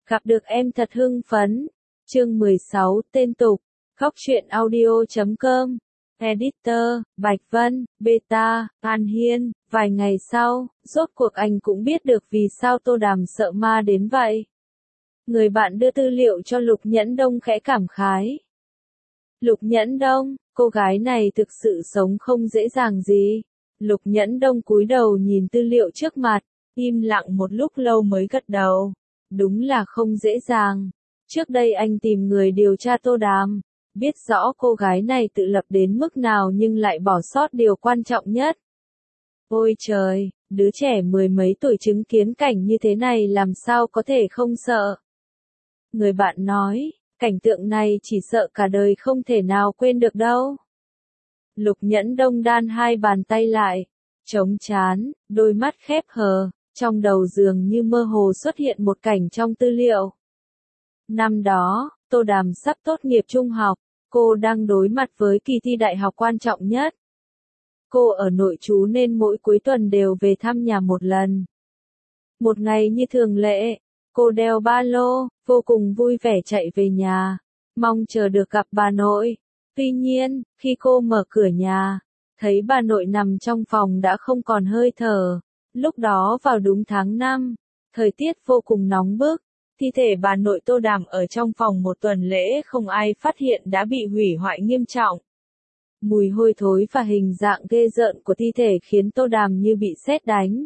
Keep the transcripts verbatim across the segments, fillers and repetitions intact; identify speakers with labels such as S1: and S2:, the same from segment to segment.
S1: Gặp được em thật hưng phấn. Chương mười sáu tên tục. Khóc chuyện audio chấm com. Editor, Bạch Vân, Beta, An Hiên. Vài ngày sau, rốt cuộc anh cũng biết được vì sao Tô Đàm sợ ma đến vậy. Người bạn đưa tư liệu cho Lục Nhẫn Đông khẽ cảm khái. Lục Nhẫn Đông, cô gái này thực sự sống không dễ dàng gì. Lục Nhẫn Đông cúi đầu nhìn tư liệu trước mặt, im lặng một lúc lâu mới gật đầu. Đúng là không dễ dàng. Trước đây anh tìm người điều tra Tô Đàm, biết rõ cô gái này tự lập đến mức nào nhưng lại bỏ sót điều quan trọng nhất. Ôi trời, đứa trẻ mười mấy tuổi chứng kiến cảnh như thế này làm sao có thể không sợ. Người bạn nói, cảnh tượng này chỉ sợ cả đời không thể nào quên được đâu. Lục Nhẫn Đông đan hai bàn tay lại, chống trán, đôi mắt khép hờ, trong đầu dường như mơ hồ xuất hiện một cảnh trong tư liệu. Năm đó, Tô Đàm sắp tốt nghiệp trung học, cô đang đối mặt với kỳ thi đại học quan trọng nhất. Cô ở nội trú nên mỗi cuối tuần đều về thăm nhà một lần. Một ngày như thường lệ, cô đeo ba lô, vô cùng vui vẻ chạy về nhà, mong chờ được gặp bà nội. Tuy nhiên, khi cô mở cửa nhà, thấy bà nội nằm trong phòng đã không còn hơi thở. Lúc đó vào đúng tháng năm, thời tiết vô cùng nóng bức, thi thể bà nội Tô Đàm ở trong phòng một tuần lễ không ai phát hiện đã bị hủy hoại nghiêm trọng. Mùi hôi thối và hình dạng ghê rợn của thi thể khiến Tô Đàm như bị sét đánh.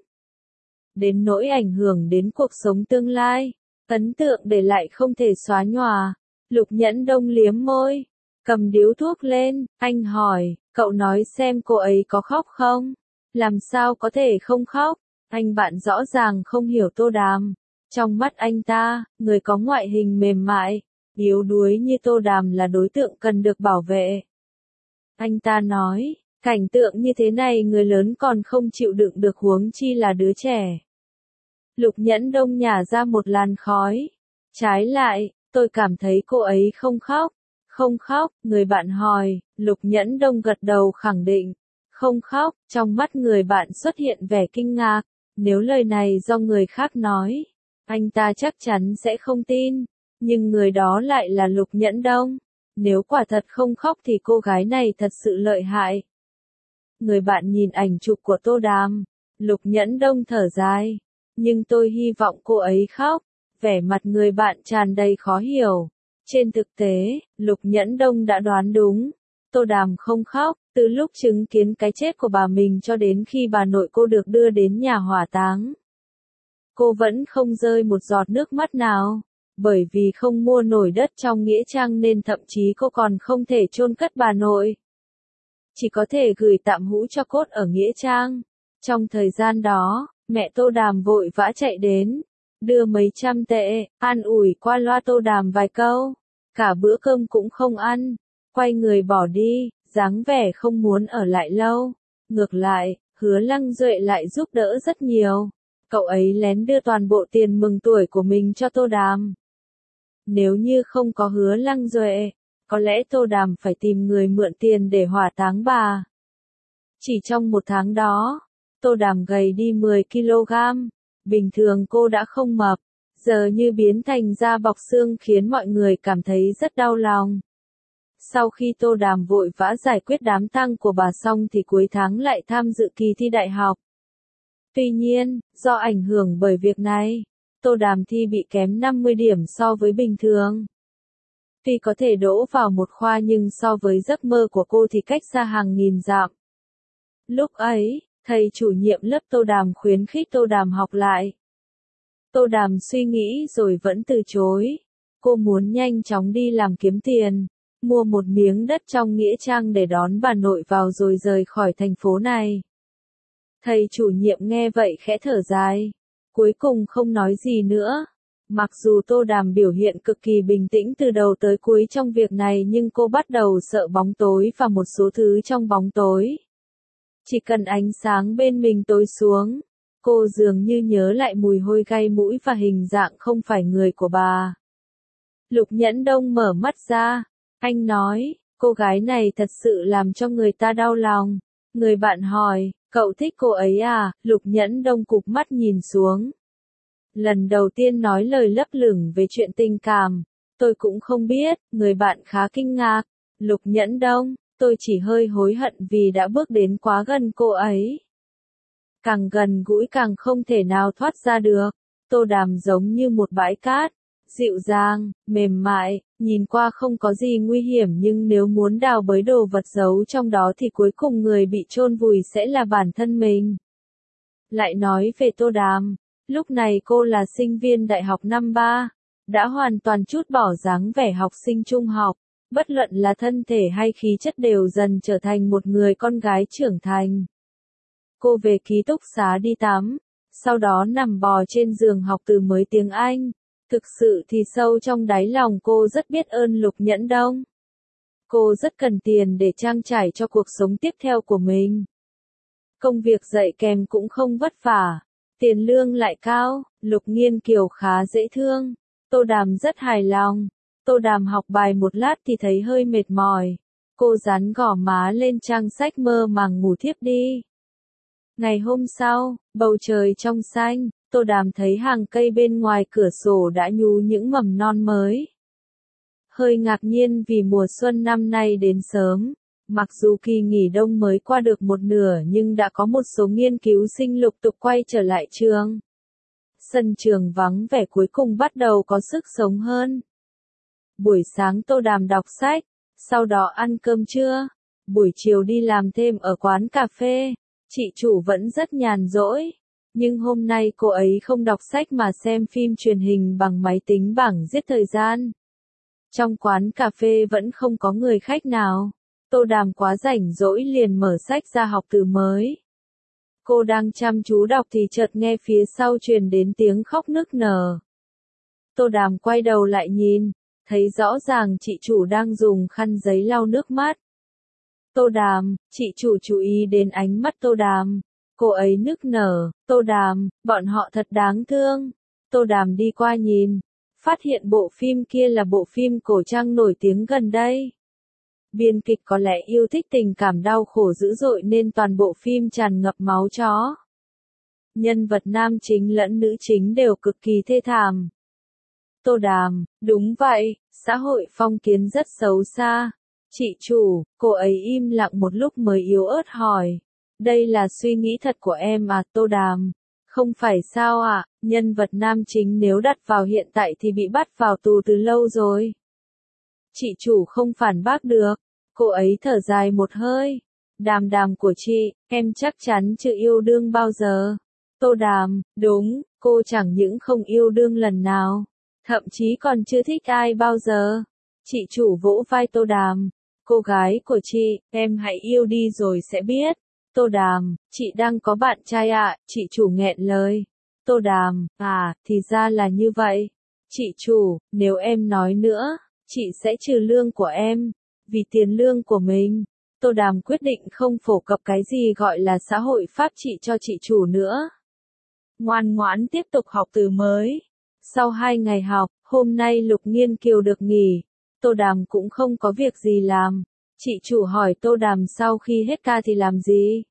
S1: Đến nỗi ảnh hưởng đến cuộc sống tương lai, ấn tượng để lại không thể xóa nhòa. Lục Nhẫn Đông liếm môi, cầm điếu thuốc lên, anh hỏi, cậu nói xem cô ấy có khóc không? Làm sao có thể không khóc? Anh bạn rõ ràng không hiểu Tô Đàm. Trong mắt anh ta, người có ngoại hình mềm mại, yếu đuối như Tô Đàm là đối tượng cần được bảo vệ. Anh ta nói, cảnh tượng như thế này người lớn còn không chịu đựng được huống chi là đứa trẻ. Lục Nhẫn Đông nhả ra một làn khói. Trái lại, tôi cảm thấy cô ấy không khóc. Không khóc, người bạn hỏi, Lục Nhẫn Đông gật đầu khẳng định. Không khóc, trong mắt người bạn xuất hiện vẻ kinh ngạc. Nếu lời này do người khác nói, anh ta chắc chắn sẽ không tin. Nhưng người đó lại là Lục Nhẫn Đông. Nếu quả thật không khóc thì cô gái này thật sự lợi hại. Người bạn nhìn ảnh chụp của Tô Đàm. Lục Nhẫn Đông thở dài. Nhưng tôi hy vọng cô ấy khóc. Vẻ mặt người bạn tràn đầy khó hiểu. Trên thực tế, Lục Nhẫn Đông đã đoán đúng. Tô Đàm không khóc, từ lúc chứng kiến cái chết của bà mình cho đến khi bà nội cô được đưa đến nhà hỏa táng. Cô vẫn không rơi một giọt nước mắt nào. Bởi vì không mua nổi đất trong nghĩa trang nên thậm chí cô còn không thể chôn cất bà nội. Chỉ có thể gửi tạm hũ cho cốt ở nghĩa trang. Trong thời gian đó, mẹ Tô Đàm vội vã chạy đến, đưa mấy trăm tệ, an ủi qua loa Tô Đàm vài câu. Cả bữa cơm cũng không ăn, quay người bỏ đi, dáng vẻ không muốn ở lại lâu. Ngược lại, Hứa Lăng Duệ lại giúp đỡ rất nhiều. Cậu ấy lén đưa toàn bộ tiền mừng tuổi của mình cho Tô Đàm. Nếu như không có Hứa Lăng Duệ, có lẽ Tô Đàm phải tìm người mượn tiền để hỏa táng bà. Chỉ trong một tháng đó, Tô Đàm gầy đi mười ki lô gam. Bình thường cô đã không mập, giờ như biến thành da bọc xương khiến mọi người cảm thấy rất đau lòng. Sau khi Tô Đàm vội vã giải quyết đám tang của bà xong thì cuối tháng lại tham dự kỳ thi đại học. Tuy nhiên, do ảnh hưởng bởi việc này, Tô Đàm thi bị kém năm mươi điểm so với bình thường. Tuy có thể đỗ vào một khoa nhưng so với giấc mơ của cô thì cách xa hàng nghìn dặm. Lúc ấy, thầy chủ nhiệm lớp Tô Đàm khuyến khích Tô Đàm học lại. Tô Đàm suy nghĩ rồi vẫn từ chối. Cô muốn nhanh chóng đi làm kiếm tiền, mua một miếng đất trong nghĩa trang để đón bà nội vào rồi rời khỏi thành phố này. Thầy chủ nhiệm nghe vậy khẽ thở dài, cuối cùng không nói gì nữa. Mặc dù Tô Đàm biểu hiện cực kỳ bình tĩnh từ đầu tới cuối trong việc này nhưng cô bắt đầu sợ bóng tối và một số thứ trong bóng tối. Chỉ cần ánh sáng bên mình tối xuống, cô dường như nhớ lại mùi hôi gai mũi và hình dạng không phải người của bà. Lục Nhẫn Đông mở mắt ra, anh nói, cô gái này thật sự làm cho người ta đau lòng. Người bạn hỏi, cậu thích cô ấy à? Lục Nhẫn Đông cụp mắt nhìn xuống. Lần đầu tiên nói lời lấp lửng về chuyện tình cảm. Tôi cũng không biết, người bạn khá kinh ngạc. Lục Nhẫn Đông, tôi chỉ hơi hối hận vì đã bước đến quá gần cô ấy. Càng gần gũi càng không thể nào thoát ra được. Tô Đàm giống như một bãi cát, dịu dàng, mềm mại, nhìn qua không có gì nguy hiểm nhưng nếu muốn đào bới đồ vật giấu trong đó thì cuối cùng người bị chôn vùi sẽ là bản thân mình. Lại nói về Tô Đàm, lúc này cô là sinh viên đại học năm ba, đã hoàn toàn trút bỏ dáng vẻ học sinh trung học, bất luận là thân thể hay khí chất đều dần trở thành một người con gái trưởng thành. Cô về ký túc xá đi tắm, sau đó nằm bò trên giường học từ mới tiếng Anh. Thực sự thì sâu trong đáy lòng cô rất biết ơn Lục Nhẫn Đông. Cô rất cần tiền để trang trải cho cuộc sống tiếp theo của mình. Công việc dạy kèm cũng không vất vả, tiền lương lại cao, Lục Nghiên Kiều khá dễ thương. Tô Đàm rất hài lòng. Tô Đàm học bài một lát thì thấy hơi mệt mỏi. Cô dán gò má lên trang sách mơ màng ngủ thiếp đi. Ngày hôm sau, bầu trời trong xanh, Tô Đàm thấy hàng cây bên ngoài cửa sổ đã nhú những mầm non mới. Hơi ngạc nhiên vì mùa xuân năm nay đến sớm. Mặc dù kỳ nghỉ đông mới qua được một nửa nhưng đã có một số nghiên cứu sinh lục tục quay trở lại trường. Sân trường vắng vẻ cuối cùng bắt đầu có sức sống hơn. Buổi sáng Tô Đàm đọc sách, sau đó ăn cơm trưa. Buổi chiều đi làm thêm ở quán cà phê. Chị chủ vẫn rất nhàn rỗi. Nhưng hôm nay cô ấy không đọc sách mà xem phim truyền hình bằng máy tính bảng giết thời gian. Trong quán cà phê vẫn không có người khách nào. Tô Đàm quá rảnh rỗi liền mở sách ra học từ mới. Cô đang chăm chú đọc thì chợt nghe phía sau truyền đến tiếng khóc nức nở. Tô Đàm quay đầu lại nhìn, thấy rõ ràng chị chủ đang dùng khăn giấy lau nước mắt. Tô Đàm, chị chủ chú ý đến ánh mắt Tô Đàm. Cô ấy nức nở, Tô Đàm, bọn họ thật đáng thương. Tô Đàm đi qua nhìn, phát hiện bộ phim kia là bộ phim cổ trang nổi tiếng gần đây. Biên kịch có lẽ yêu thích tình cảm đau khổ dữ dội nên toàn bộ phim tràn ngập máu chó. Nhân vật nam chính lẫn nữ chính đều cực kỳ thê thảm. Tô Đàm, đúng vậy, xã hội phong kiến rất xấu xa. Chị chủ, cô ấy im lặng một lúc mới yếu ớt hỏi. Đây là suy nghĩ thật của em à, Tô Đàm? Không phải sao ạ, à, nhân vật nam chính nếu đặt vào hiện tại thì bị bắt vào tù từ lâu rồi. Chị chủ không phản bác được. Cô ấy thở dài một hơi. Đàm Đàm của chị, em chắc chắn chưa yêu đương bao giờ. Tô Đàm, đúng, cô chẳng những không yêu đương lần nào, thậm chí còn chưa thích ai bao giờ. Chị chủ vỗ vai Tô Đàm. Cô gái của chị, em hãy yêu đi rồi sẽ biết. Tô Đàm, chị đang có bạn trai ạ, à, chị chủ nghẹn lời. Tô Đàm, à, thì ra là như vậy. Chị chủ, nếu em nói nữa, chị sẽ trừ lương của em. Vì tiền lương của mình, Tô Đàm quyết định không phổ cập cái gì gọi là xã hội pháp trị cho chị chủ nữa. Ngoan ngoãn tiếp tục học từ mới. Sau hai ngày học, hôm nay Lục Nghiên Kiều được nghỉ. Tô Đàm cũng không có việc gì làm. Chị chủ hỏi Tô Đàm sau khi hết ca thì làm gì?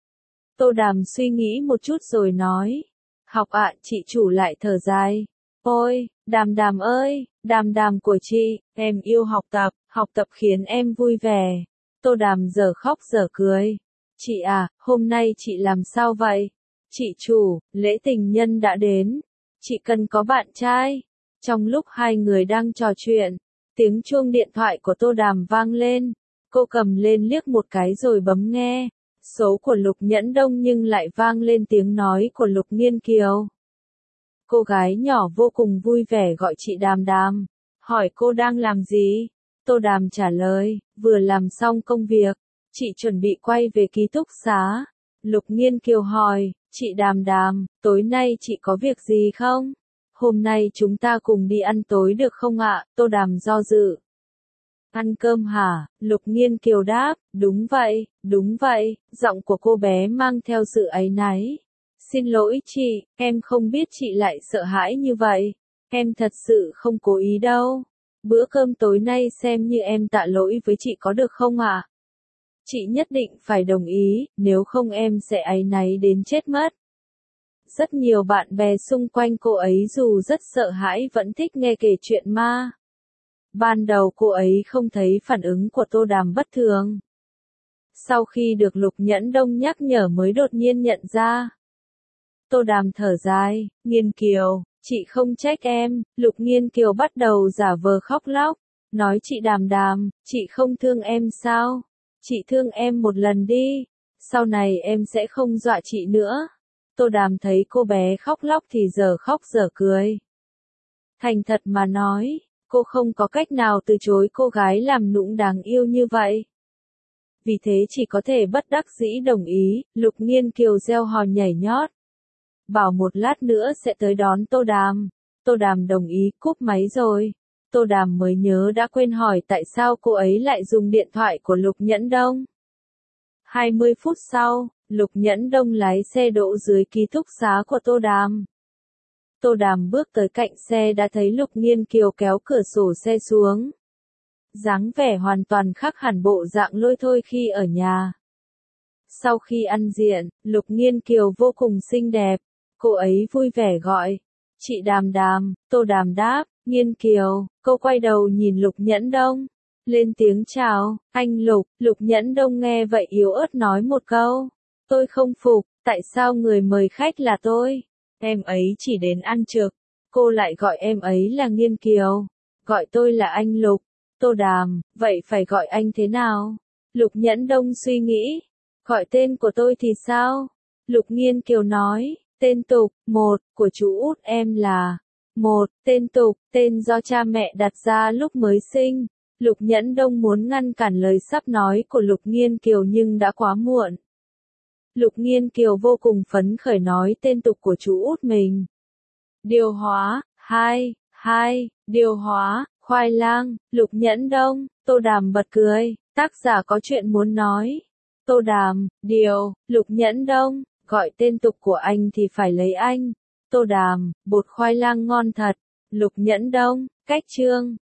S1: Tô Đàm suy nghĩ một chút rồi nói. Học ạ, à, chị chủ lại thở dài. Ôi, Đàm Đàm ơi, Đàm Đàm của chị, em yêu học tập, học tập khiến em vui vẻ. Tô Đàm giờ khóc giờ cười. Chị à, hôm nay chị làm sao vậy? Chị chủ, lễ tình nhân đã đến. Chị cần có bạn trai. Trong lúc hai người đang trò chuyện, tiếng chuông điện thoại của Tô Đàm vang lên. Cô cầm lên liếc một cái rồi bấm nghe. Số của Lục Nhẫn Đông nhưng lại vang lên tiếng nói của Lục Nghiên Kiều. Cô gái nhỏ vô cùng vui vẻ gọi chị Đàm Đàm. Hỏi cô đang làm gì? Tô Đàm trả lời, vừa làm xong công việc. Chị chuẩn bị quay về ký túc xá. Lục Nghiên Kiều hỏi, chị Đàm Đàm, tối nay chị có việc gì không? Hôm nay chúng ta cùng đi ăn tối được không ạ? Tô Đàm do dự. Ăn cơm hả? Lục Nghiên Kiều đáp, đúng vậy, đúng vậy, giọng của cô bé mang theo sự áy náy. Xin lỗi chị, em không biết chị lại sợ hãi như vậy. Em thật sự không cố ý đâu. Bữa cơm tối nay xem như em tạ lỗi với chị có được không ạ? À? Chị nhất định phải đồng ý, nếu không em sẽ áy náy đến chết mất. Rất nhiều bạn bè xung quanh cô ấy dù rất sợ hãi vẫn thích nghe kể chuyện ma. Ban đầu cô ấy không thấy phản ứng của Tô Đàm bất thường. Sau khi được Lục Nhẫn Đông nhắc nhở mới đột nhiên nhận ra. Tô Đàm thở dài, Nghiên Kiều, chị không trách em. Lục Nghiên Kiều bắt đầu giả vờ khóc lóc, nói chị Đàm Đàm, chị không thương em sao? Chị thương em một lần đi, sau này em sẽ không dọa chị nữa. Tô Đàm thấy cô bé khóc lóc thì giờ khóc giờ cười. Thành thật mà nói, cô không có cách nào từ chối cô gái làm nũng đáng yêu như vậy. Vì thế chỉ có thể bất đắc dĩ đồng ý. Lục Nghiên Kiều reo hò nhảy nhót, bảo một lát nữa sẽ tới đón Tô Đàm. Tô Đàm đồng ý, cúp máy rồi. Tô Đàm mới nhớ đã quên hỏi tại sao cô ấy lại dùng điện thoại của Lục Nhẫn Đông. hai mươi phút sau, Lục Nhẫn Đông lái xe đỗ dưới ký túc xá của Tô Đàm. Tô Đàm bước tới cạnh xe đã thấy Lục Nghiên Kiều kéo cửa sổ xe xuống. Dáng vẻ hoàn toàn khác hẳn bộ dạng lôi thôi khi ở nhà. Sau khi ăn diện, Lục Nghiên Kiều vô cùng xinh đẹp. Cô ấy vui vẻ gọi, chị Đàm Đàm. Tô Đàm đáp, Nghiên Kiều. Cô quay đầu nhìn Lục Nhẫn Đông, lên tiếng chào, anh Lục. Lục Nhẫn Đông nghe vậy yếu ớt nói một câu, tôi không phục, tại sao người mời khách là tôi? Em ấy chỉ đến ăn trực. Cô lại gọi em ấy là Nghiên Kiều. Gọi tôi là anh Lục. Tô Đàm, vậy phải gọi anh thế nào? Lục Nhẫn Đông suy nghĩ, gọi tên của tôi thì sao? Lục Nghiên Kiều nói, tên tục, một, của chú út em là một, tên tục, tên do cha mẹ đặt ra lúc mới sinh. Lục Nhẫn Đông muốn ngăn cản lời sắp nói của Lục Nghiên Kiều nhưng đã quá muộn. Lục Nghiên Kiều vô cùng phấn khởi nói tên tục của chú út mình. Điều hóa, hai, hai, điều hóa, khoai lang. Lục Nhẫn Đông. Tô Đàm bật cười, tác giả có chuyện muốn nói. Tô Đàm, điều, Lục Nhẫn Đông, gọi tên tục của anh thì phải lấy anh. Tô Đàm, bột khoai lang ngon thật. Lục Nhẫn Đông, cách chương.